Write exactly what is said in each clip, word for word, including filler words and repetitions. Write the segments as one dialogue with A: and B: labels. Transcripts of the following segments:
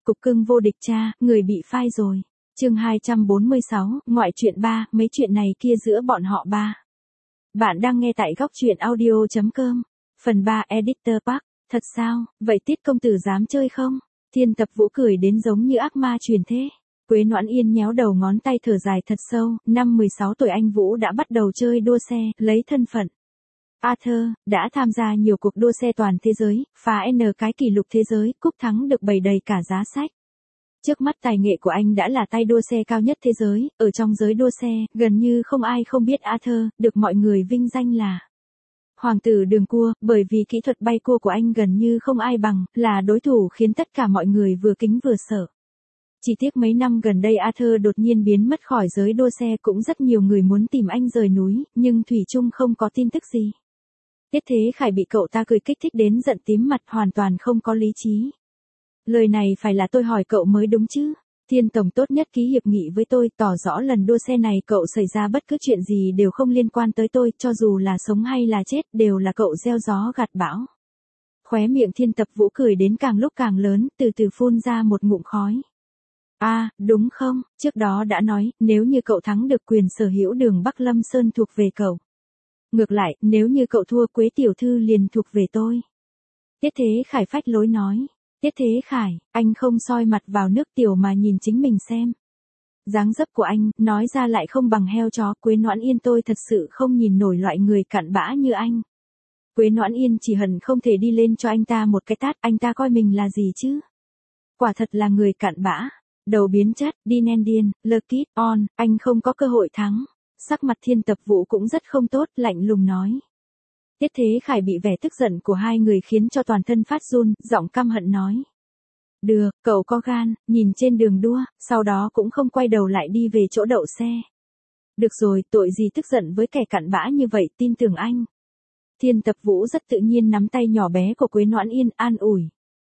A: cục cưng vô địch cha, người bị phai rồi. Chương hai trăm bốn mươi sáu, ngoại truyện ba, mấy chuyện này kia giữa bọn họ ba. Bạn đang nghe tại góc truyện audio chấm com. Phần ba Editor Park. Thật sao, vậy Tiết công tử dám chơi không? Thiên Tập Vũ cười đến giống như ác ma truyền thế. Quế Noãn Yên nhéo đầu ngón tay thở dài thật sâu, năm mười sáu tuổi anh Vũ đã bắt đầu chơi đua xe, lấy thân phận Arthur, đã tham gia nhiều cuộc đua xe toàn thế giới, phá N cái kỷ lục thế giới, cúp thắng được bày đầy cả giá sách. Trước mắt tài nghệ của anh đã là tay đua xe cao nhất thế giới, ở trong giới đua xe, gần như không ai không biết Arthur, được mọi người vinh danh là Hoàng tử đường cua, bởi vì kỹ thuật bay cua của anh gần như không ai bằng, là đối thủ khiến tất cả mọi người vừa kính vừa sợ. Chỉ tiếc mấy năm gần đây Arthur đột nhiên biến mất khỏi giới đua xe, cũng rất nhiều người muốn tìm anh rời núi, nhưng thủy chung không có tin tức gì. Tiết Thế Khải bị cậu ta cười kích thích đến giận tím mặt, hoàn toàn không có lý trí. Lời này phải là tôi hỏi cậu mới đúng chứ. Thiên Tổng tốt nhất ký hiệp nghị với tôi, tỏ rõ lần đua xe này cậu xảy ra bất cứ chuyện gì đều không liên quan tới tôi, cho dù là sống hay là chết đều là cậu gieo gió gặt bão. Khóe miệng Thiên Tập Vũ cười đến càng lúc càng lớn, từ từ phun ra một ngụm khói. À, đúng không, trước đó đã nói, nếu như cậu thắng được quyền sở hữu đường Bắc Lâm Sơn thuộc về cậu. Ngược lại, nếu như cậu thua Quế tiểu thư liền thuộc về tôi. Tiết Thế Khải phách lối nói. Tiết Thế Khải, anh không soi mặt vào nước tiểu mà nhìn chính mình xem. Dáng dấp của anh, nói ra lại không bằng heo chó. Quế Noãn Yên, tôi thật sự không nhìn nổi loại người cặn bã như anh. Quế Noãn Yên chỉ hận không thể đi lên cho anh ta một cái tát, anh ta coi mình là gì chứ? Quả thật là người cặn bã. Đầu biến chất, đi nen điên, lơ kít, on, anh không có cơ hội thắng. Sắc mặt Thiên Tập Vũ cũng rất không tốt, lạnh lùng nói. Tiết Thế Khải bị vẻ tức giận của hai người khiến cho toàn thân phát run, giọng căm hận nói. Được, cậu có gan, nhìn trên đường đua, sau đó cũng không quay đầu lại đi về chỗ đậu xe. Được rồi, tội gì tức giận với kẻ cặn bã như vậy, tin tưởng anh. Thiên Tập Vũ rất tự nhiên nắm tay nhỏ bé của Quế Noãn Yên, an ủi.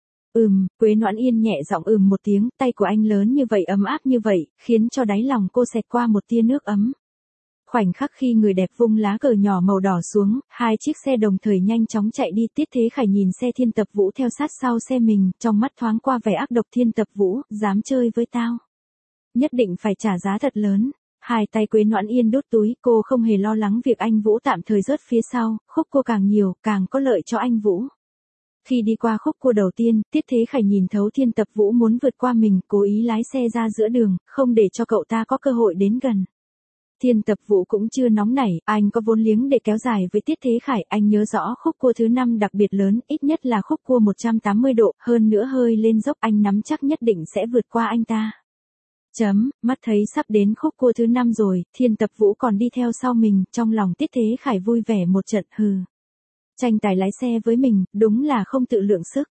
A: Ừm, Quế Noãn Yên nhẹ giọng ừm một tiếng, tay của anh lớn như vậy, ấm áp như vậy, khiến cho đáy lòng cô xẹt qua một tia nước ấm. Khoảnh khắc khi người đẹp vung lá cờ nhỏ màu đỏ xuống, hai chiếc xe đồng thời nhanh chóng chạy đi. Tiết Thế Khải nhìn xe Thiên Tập Vũ theo sát sau xe mình, trong mắt thoáng qua vẻ ác độc. Thiên Tập Vũ, dám chơi với tao. Nhất định phải trả giá thật lớn. Hai tay Quế Noãn Yên đút túi, cô không hề lo lắng việc anh Vũ tạm thời rớt phía sau, khúc cua càng nhiều, càng có lợi cho anh Vũ. Khi đi qua khúc cua đầu tiên, Tiết Thế Khải nhìn thấu Thiên Tập Vũ muốn vượt qua mình, cố ý lái xe ra giữa đường, không để cho cậu ta có cơ hội đến gần. Thiên Tập Vũ cũng chưa nóng nảy, anh có vốn liếng để kéo dài với Tiết Thế Khải, anh nhớ rõ khúc cua thứ năm đặc biệt lớn, ít nhất là khúc cua một trăm tám mươi độ, hơn nữa hơi lên dốc, anh nắm chắc nhất định sẽ vượt qua anh ta. Chấm, mắt thấy sắp đến khúc cua thứ năm rồi, Thiên Tập Vũ còn đi theo sau mình, trong lòng Tiết Thế Khải vui vẻ một trận, hừ. Tranh tài lái xe với mình, đúng là không tự lượng sức.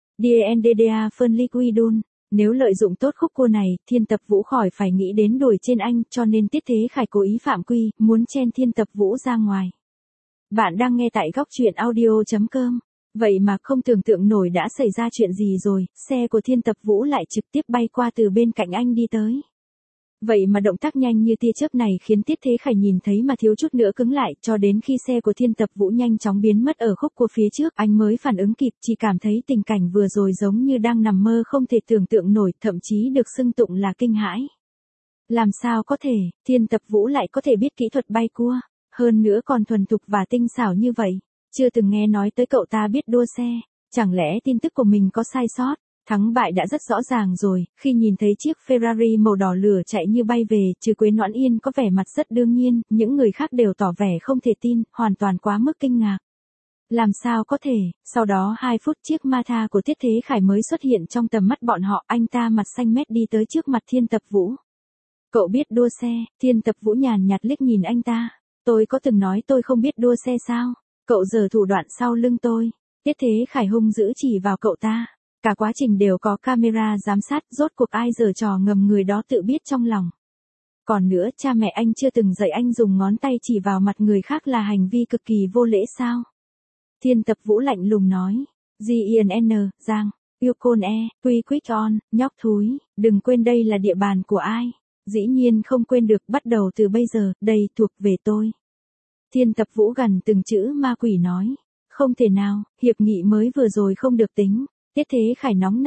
A: Dendda phân liquidun. Nếu lợi dụng tốt khúc cua này, Thiên Tập Vũ khỏi phải nghĩ đến đuổi trên anh, cho nên Tiết Thế Khải cố ý phạm quy, muốn chen Thiên Tập Vũ ra ngoài. Bạn đang nghe tại góc truyện audio chấm com. Vậy mà không tưởng tượng nổi đã xảy ra chuyện gì rồi, xe của Thiên Tập Vũ lại trực tiếp bay qua từ bên cạnh anh đi tới. Vậy mà động tác nhanh như tia chớp này khiến Tiết Thế Khải nhìn thấy mà thiếu chút nữa cứng lại, cho đến khi xe của Thiên Tập Vũ nhanh chóng biến mất ở khúc cua phía trước, anh mới phản ứng kịp, chỉ cảm thấy tình cảnh vừa rồi giống như đang nằm mơ không thể tưởng tượng nổi, thậm chí được xưng tụng là kinh hãi. Làm sao có thể, Thiên Tập Vũ lại có thể biết kỹ thuật bay cua, hơn nữa còn thuần thục và tinh xảo như vậy, chưa từng nghe nói tới cậu ta biết đua xe, chẳng lẽ tin tức của mình có sai sót? Thắng bại đã rất rõ ràng rồi, khi nhìn thấy chiếc Ferrari màu đỏ lửa chạy như bay về, trừ Quế Noãn Yên có vẻ mặt rất đương nhiên, những người khác đều tỏ vẻ không thể tin, hoàn toàn quá mức kinh ngạc. Làm sao có thể, sau đó hai phút chiếc Martha của Tiết Thế Khải mới xuất hiện trong tầm mắt bọn họ, anh ta mặt xanh mét đi tới trước mặt Thiên Tập Vũ. Cậu biết đua xe, Thiên Tập Vũ nhàn nhạt liếc nhìn anh ta, tôi có từng nói tôi không biết đua xe sao, cậu giở thủ đoạn sau lưng tôi. Tiết Thế Khải hung dữ chỉ vào cậu ta. Cả quá trình đều có camera giám sát, rốt cuộc ai giở trò ngầm người đó tự biết trong lòng. Còn nữa, cha mẹ anh chưa từng dạy anh dùng ngón tay chỉ vào mặt người khác là hành vi cực kỳ vô lễ sao? Thiên Tập Vũ lạnh lùng nói. G I N N, Giang, yêu côn e, quy quick on, nhóc thúi, đừng quên đây là địa bàn của ai. Dĩ nhiên không quên được, bắt đầu từ bây giờ, đây thuộc về tôi. Thiên Tập Vũ gần từng chữ ma quỷ nói. Không thể nào, hiệp nghị mới vừa rồi không được tính. Tiết Thế Khải nóng nảy,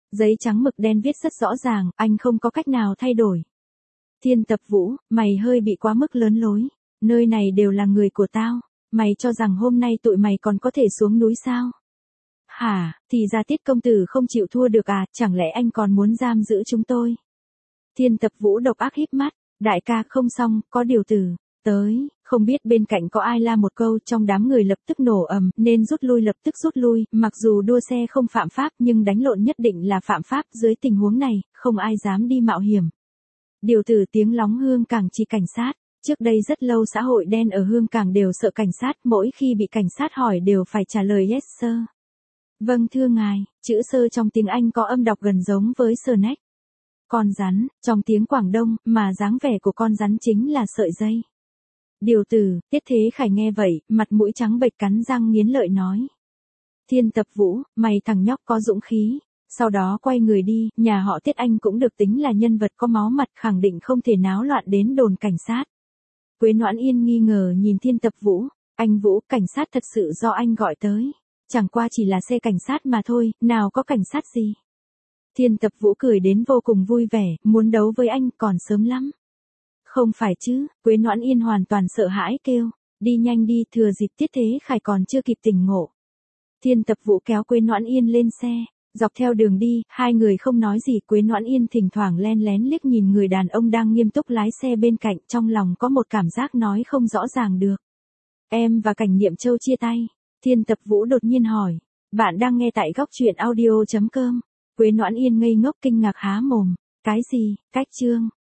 A: Giấy trắng mực đen viết rất rõ ràng, anh không có cách nào thay đổi. Thiên Tập Vũ, mày hơi bị quá mức lớn lối. Nơi này đều là người của tao. Mày cho rằng hôm nay tụi mày còn có thể xuống núi sao? Hả, thì ra Tiết công tử không chịu thua được à, chẳng lẽ anh còn muốn giam giữ chúng tôi? Thiên Tập Vũ độc ác híp mắt, đại ca không xong, có điều tử. Tới, không biết bên cạnh có ai la một câu, trong đám người lập tức nổ ầm, nên rút lui lập tức rút lui, mặc dù đua xe không phạm pháp nhưng đánh lộn nhất định là phạm pháp, dưới tình huống này, không ai dám đi mạo hiểm. Điều tử tiếng lóng Hương Cảng chỉ cảnh sát, trước đây rất lâu xã hội đen ở Hương Cảng đều sợ cảnh sát, mỗi khi bị cảnh sát hỏi đều phải trả lời yes sir. Vâng thưa ngài, chữ sơ trong tiếng Anh có âm đọc gần giống với snack. Con rắn, trong tiếng Quảng Đông, mà dáng vẻ của con rắn chính là sợi dây. Điều tử, Tiết Thế Khải nghe vậy, mặt mũi trắng bệch cắn răng nghiến lợi nói. Thiên Tập Vũ, mày thằng nhóc có dũng khí. Sau đó quay người đi, nhà họ Tiết anh cũng được tính là nhân vật có máu mặt, khẳng định không thể náo loạn đến đồn cảnh sát. Quế Noãn Yên nghi ngờ nhìn Thiên Tập Vũ, anh Vũ, cảnh sát thật sự do anh gọi tới. Chẳng qua chỉ là xe cảnh sát mà thôi, nào có cảnh sát gì. Thiên Tập Vũ cười đến vô cùng vui vẻ, muốn đấu với anh còn sớm lắm. Không phải chứ, Quế Noãn Yên hoàn toàn sợ hãi kêu, đi nhanh đi, thừa dịp Tiết Thế Khải còn chưa kịp tỉnh ngộ. Thiên Tập Vũ kéo Quế Noãn Yên lên xe, dọc theo đường đi, hai người không nói gì, Quế Noãn Yên thỉnh thoảng len lén liếc nhìn người đàn ông đang nghiêm túc lái xe bên cạnh, trong lòng có một cảm giác nói không rõ ràng được. Em và Cảnh Niệm Châu chia tay. Thiên Tập Vũ đột nhiên hỏi, bạn đang nghe tại góc truyện audio chấm com. Quế Noãn Yên ngây ngốc kinh ngạc há mồm, cái gì, cách chương.